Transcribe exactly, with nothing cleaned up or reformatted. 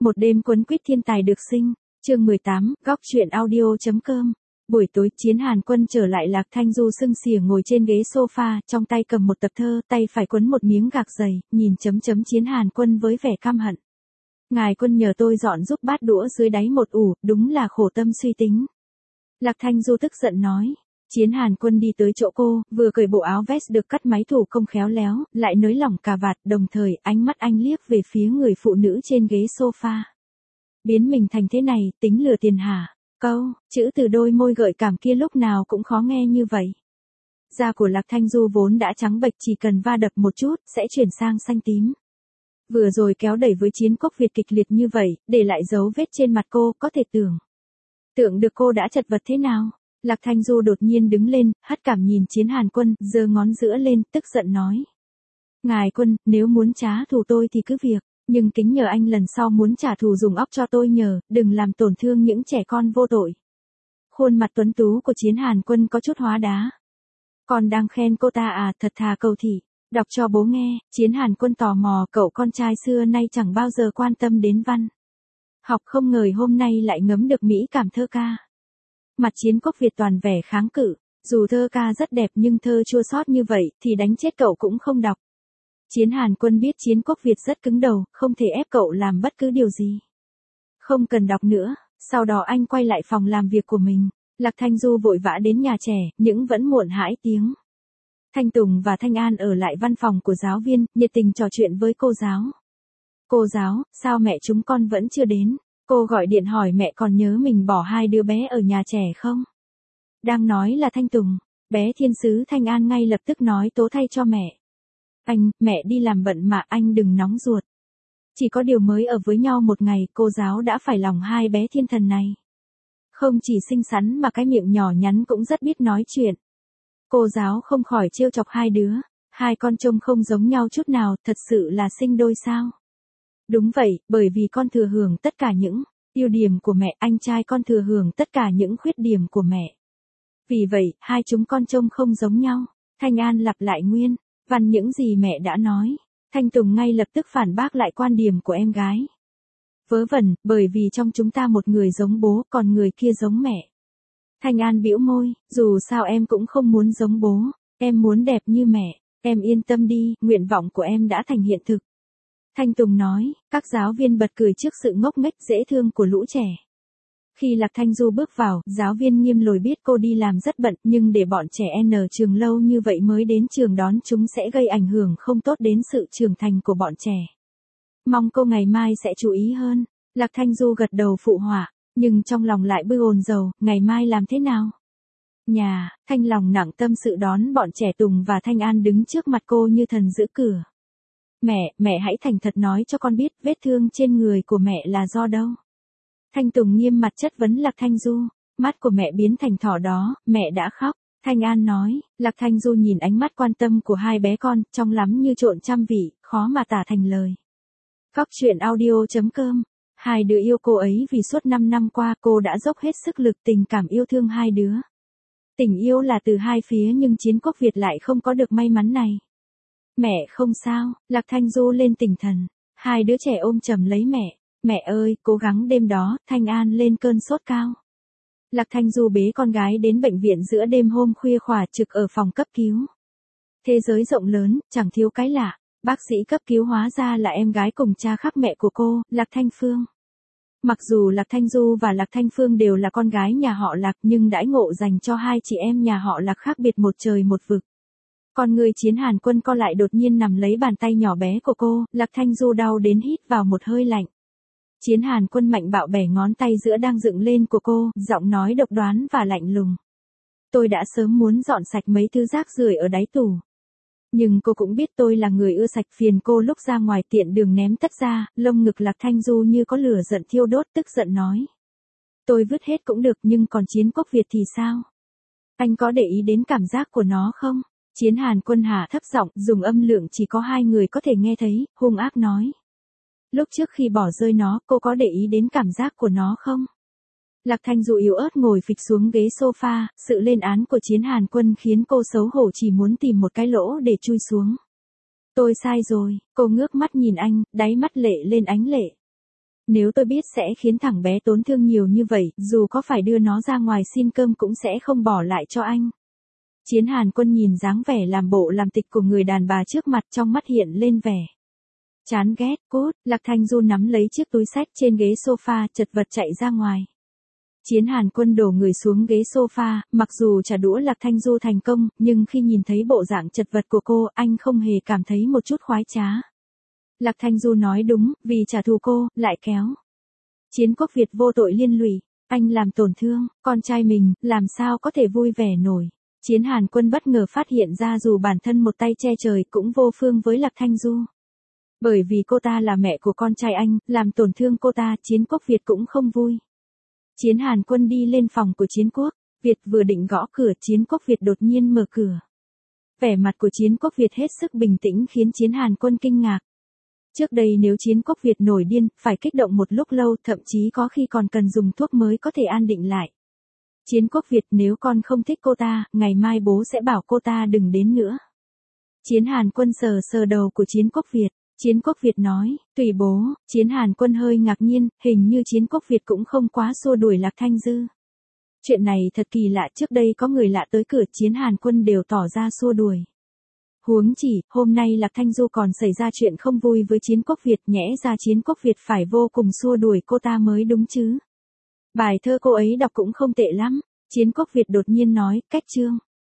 Một đêm quấn quýt thiên tài được sinh, chương mười tám, góc truyện audio.com. Buổi tối, Chiến Hàn Quân trở lại Lạc Thanh Du sưng xỉa ngồi trên ghế sofa, trong tay cầm một tập thơ, tay phải quấn một miếng gạc dày, nhìn chấm chấm Chiến Hàn Quân với vẻ căm hận. Ngài Quân nhờ tôi dọn giúp bát đũa dưới đáy một ủ, đúng là khổ tâm suy tính. Lạc Thanh Du tức giận nói. Chiến Hàn Quân đi tới chỗ cô, vừa cởi bộ áo vest được cắt máy thủ công khéo léo, lại nới lỏng cà vạt, đồng thời ánh mắt anh liếc về phía người phụ nữ trên ghế sofa. Biến mình thành thế này, tính lừa tiền hả? Câu, chữ từ đôi môi gợi cảm kia lúc nào cũng khó nghe như vậy. Da của Lạc Thanh Du vốn đã trắng bệch, chỉ cần va đập một chút, sẽ chuyển sang xanh tím. Vừa rồi kéo đẩy với Chiến Quốc Việt kịch liệt như vậy, để lại dấu vết trên mặt cô, có thể tưởng. Tưởng được cô đã chật vật thế nào? Lạc Thanh Du đột nhiên đứng lên, hất cảm nhìn Chiến Hàn Quân, giơ ngón giữa lên, tức giận nói. Ngài Quân, nếu muốn trả thù tôi thì cứ việc, nhưng kính nhờ anh lần sau muốn trả thù dùng óc cho tôi nhờ, đừng làm tổn thương những trẻ con vô tội. Khuôn mặt tuấn tú của Chiến Hàn Quân có chút hóa đá. Còn đang khen cô ta à, thật thà cầu thị, đọc cho bố nghe. Chiến Hàn Quân tò mò, cậu con trai xưa nay chẳng bao giờ quan tâm đến văn học, không ngờ hôm nay lại ngấm được mỹ cảm thơ ca. Mặt Chiến Quốc Việt toàn vẻ kháng cự, dù thơ ca rất đẹp nhưng thơ chua xót như vậy thì đánh chết cậu cũng không đọc. Chiến Hàn Quân biết Chiến Quốc Việt rất cứng đầu, không thể ép cậu làm bất cứ điều gì. Không cần đọc nữa, sau đó anh quay lại phòng làm việc của mình. Lạc Thanh Du vội vã đến nhà trẻ, nhưng vẫn muộn hãi tiếng. Thanh Tùng và Thanh An ở lại văn phòng của giáo viên, nhiệt tình trò chuyện với cô giáo. Cô giáo, sao mẹ chúng con vẫn chưa đến? Cô gọi điện hỏi mẹ còn nhớ mình bỏ hai đứa bé ở nhà trẻ không? Đang nói là Thanh Tùng, bé thiên sứ Thanh An ngay lập tức nói tố thay cho mẹ. Anh, mẹ đi làm bận mà anh đừng nóng ruột. Chỉ có điều mới ở với nhau một ngày cô giáo đã phải lòng hai bé thiên thần này. Không chỉ xinh xắn mà cái miệng nhỏ nhắn cũng rất biết nói chuyện. Cô giáo không khỏi trêu chọc hai đứa, hai con trông không giống nhau chút nào, thật sự là sinh đôi sao? Đúng vậy, bởi vì con thừa hưởng tất cả những ưu điểm của mẹ, anh trai con thừa hưởng tất cả những khuyết điểm của mẹ. Vì vậy, hai chúng con trông không giống nhau. Thanh An lặp lại nguyên văn những gì mẹ đã nói. Thanh Tùng ngay lập tức phản bác lại quan điểm của em gái. Vớ vẩn, bởi vì trong chúng ta một người giống bố, còn người kia giống mẹ. Thanh An bĩu môi, dù sao em cũng không muốn giống bố, em muốn đẹp như mẹ, em yên tâm đi, nguyện vọng của em đã thành hiện thực. Thanh Tùng nói, các giáo viên bật cười trước sự ngốc nghếch dễ thương của lũ trẻ. Khi Lạc Thanh Du bước vào, giáo viên nghiêm lồi biết cô đi làm rất bận, nhưng để bọn trẻ N trường lâu như vậy mới đến trường đón chúng sẽ gây ảnh hưởng không tốt đến sự trưởng thành của bọn trẻ. Mong cô ngày mai sẽ chú ý hơn. Lạc Thanh Du gật đầu phụ họa, nhưng trong lòng lại bư ồn dầu, ngày mai làm thế nào? Nhà, Thanh lòng nặng tâm sự đón bọn trẻ Tùng và Thanh An đứng trước mặt cô như thần giữ cửa. Mẹ, mẹ hãy thành thật nói cho con biết vết thương trên người của mẹ là do đâu? Thanh Tùng nghiêm mặt chất vấn Lạc Thanh Du, mắt của mẹ biến thành thỏ đó, mẹ đã khóc. Thanh An nói, Lạc Thanh Du nhìn ánh mắt quan tâm của hai bé con, trong lắm như trộn trăm vị, khó mà tả thành lời. Góc truyện audio.com. Hai đứa yêu cô ấy vì suốt năm năm qua cô đã dốc hết sức lực tình cảm yêu thương hai đứa. Tình yêu là từ hai phía nhưng Chiến Quốc Việt lại không có được may mắn này. Mẹ không sao, Lạc Thanh Du lên tinh thần. Hai đứa trẻ ôm chầm lấy mẹ. Mẹ ơi, cố gắng đêm đó, Thanh An lên cơn sốt cao. Lạc Thanh Du bế con gái đến bệnh viện giữa đêm hôm khuya khỏa trực ở phòng cấp cứu. Thế giới rộng lớn, chẳng thiếu cái lạ. Bác sĩ cấp cứu hóa ra là em gái cùng cha khác mẹ của cô, Lạc Thanh Phương. Mặc dù Lạc Thanh Du và Lạc Thanh Phương đều là con gái nhà họ Lạc nhưng đãi ngộ dành cho hai chị em nhà họ Lạc khác biệt một trời một vực. Con người Chiến Hàn Quân co lại đột nhiên nằm lấy bàn tay nhỏ bé của cô, Lạc Thanh Du đau đến hít vào một hơi lạnh. Chiến Hàn Quân mạnh bạo bẻ ngón tay giữa đang dựng lên của cô, giọng nói độc đoán và lạnh lùng. Tôi đã sớm muốn dọn sạch mấy thứ rác rưởi ở đáy tủ. Nhưng cô cũng biết tôi là người ưa sạch phiền cô lúc ra ngoài tiện đường ném tất ra, lông ngực Lạc Thanh Du như có lửa giận thiêu đốt tức giận nói. Tôi vứt hết cũng được nhưng còn Chiến Quốc Việt thì sao? Anh có để ý đến cảm giác của nó không? Chiến Hàn Quân hạ thấp giọng, dùng âm lượng chỉ có hai người có thể nghe thấy, hung ác nói. Lúc trước khi bỏ rơi nó, cô có để ý đến cảm giác của nó không? Lạc Thanh Du yếu ớt ngồi phịch xuống ghế sofa, sự lên án của Chiến Hàn Quân khiến cô xấu hổ chỉ muốn tìm một cái lỗ để chui xuống. Tôi sai rồi, cô ngước mắt nhìn anh, đáy mắt lệ lên ánh lệ. Nếu tôi biết sẽ khiến thằng bé tổn thương nhiều như vậy, dù có phải đưa nó ra ngoài xin cơm cũng sẽ không bỏ lại cho anh. Chiến Hàn Quân nhìn dáng vẻ làm bộ làm tịch của người đàn bà trước mặt, trong mắt hiện lên vẻ chán ghét. Cút. Lạc Thanh Du nắm lấy chiếc túi xách trên ghế sofa, chật vật chạy ra ngoài. Chiến Hàn Quân đổ người xuống ghế sofa, mặc dù trả đũa Lạc Thanh Du thành công, nhưng khi nhìn thấy bộ dạng chật vật của cô, anh không hề cảm thấy một chút khoái trá. Lạc Thanh Du nói đúng, vì trả thù cô, lại kéo Chiến Quốc Việt vô tội liên lụy, anh làm tổn thương con trai mình, làm sao có thể vui vẻ nổi. Chiến Hàn Quân bất ngờ phát hiện ra dù bản thân một tay che trời cũng vô phương với Lạc Thanh Du. Bởi vì cô ta là mẹ của con trai anh, làm tổn thương cô ta, Chiến Quốc Việt cũng không vui. Chiến Hàn Quân đi lên phòng của Chiến Quốc Việt, vừa định gõ cửa, Chiến Quốc Việt đột nhiên mở cửa. Vẻ mặt của Chiến Quốc Việt hết sức bình tĩnh khiến Chiến Hàn Quân kinh ngạc. Trước đây nếu Chiến Quốc Việt nổi điên, phải kích động một lúc lâu, thậm chí có khi còn cần dùng thuốc mới có thể an định lại. Chiến Quốc Việt, nếu con không thích cô ta, ngày mai bố sẽ bảo cô ta đừng đến nữa. Chiến Hàn Quân sờ sờ đầu của Chiến Quốc Việt. Chiến Quốc Việt nói, tùy bố. Chiến Hàn Quân hơi ngạc nhiên, hình như Chiến Quốc Việt cũng không quá xua đuổi Lạc Thanh Dư. Chuyện này thật kỳ lạ, trước đây có người lạ tới cửa Chiến Hàn Quân đều tỏ ra xua đuổi. Huống chỉ, hôm nay Lạc Thanh Du còn xảy ra chuyện không vui với Chiến Quốc Việt, nhẽ ra Chiến Quốc Việt phải vô cùng xua đuổi cô ta mới đúng chứ. Bài thơ cô ấy đọc cũng không tệ lắm. Chiến Quốc Việt đột nhiên nói, cách chương.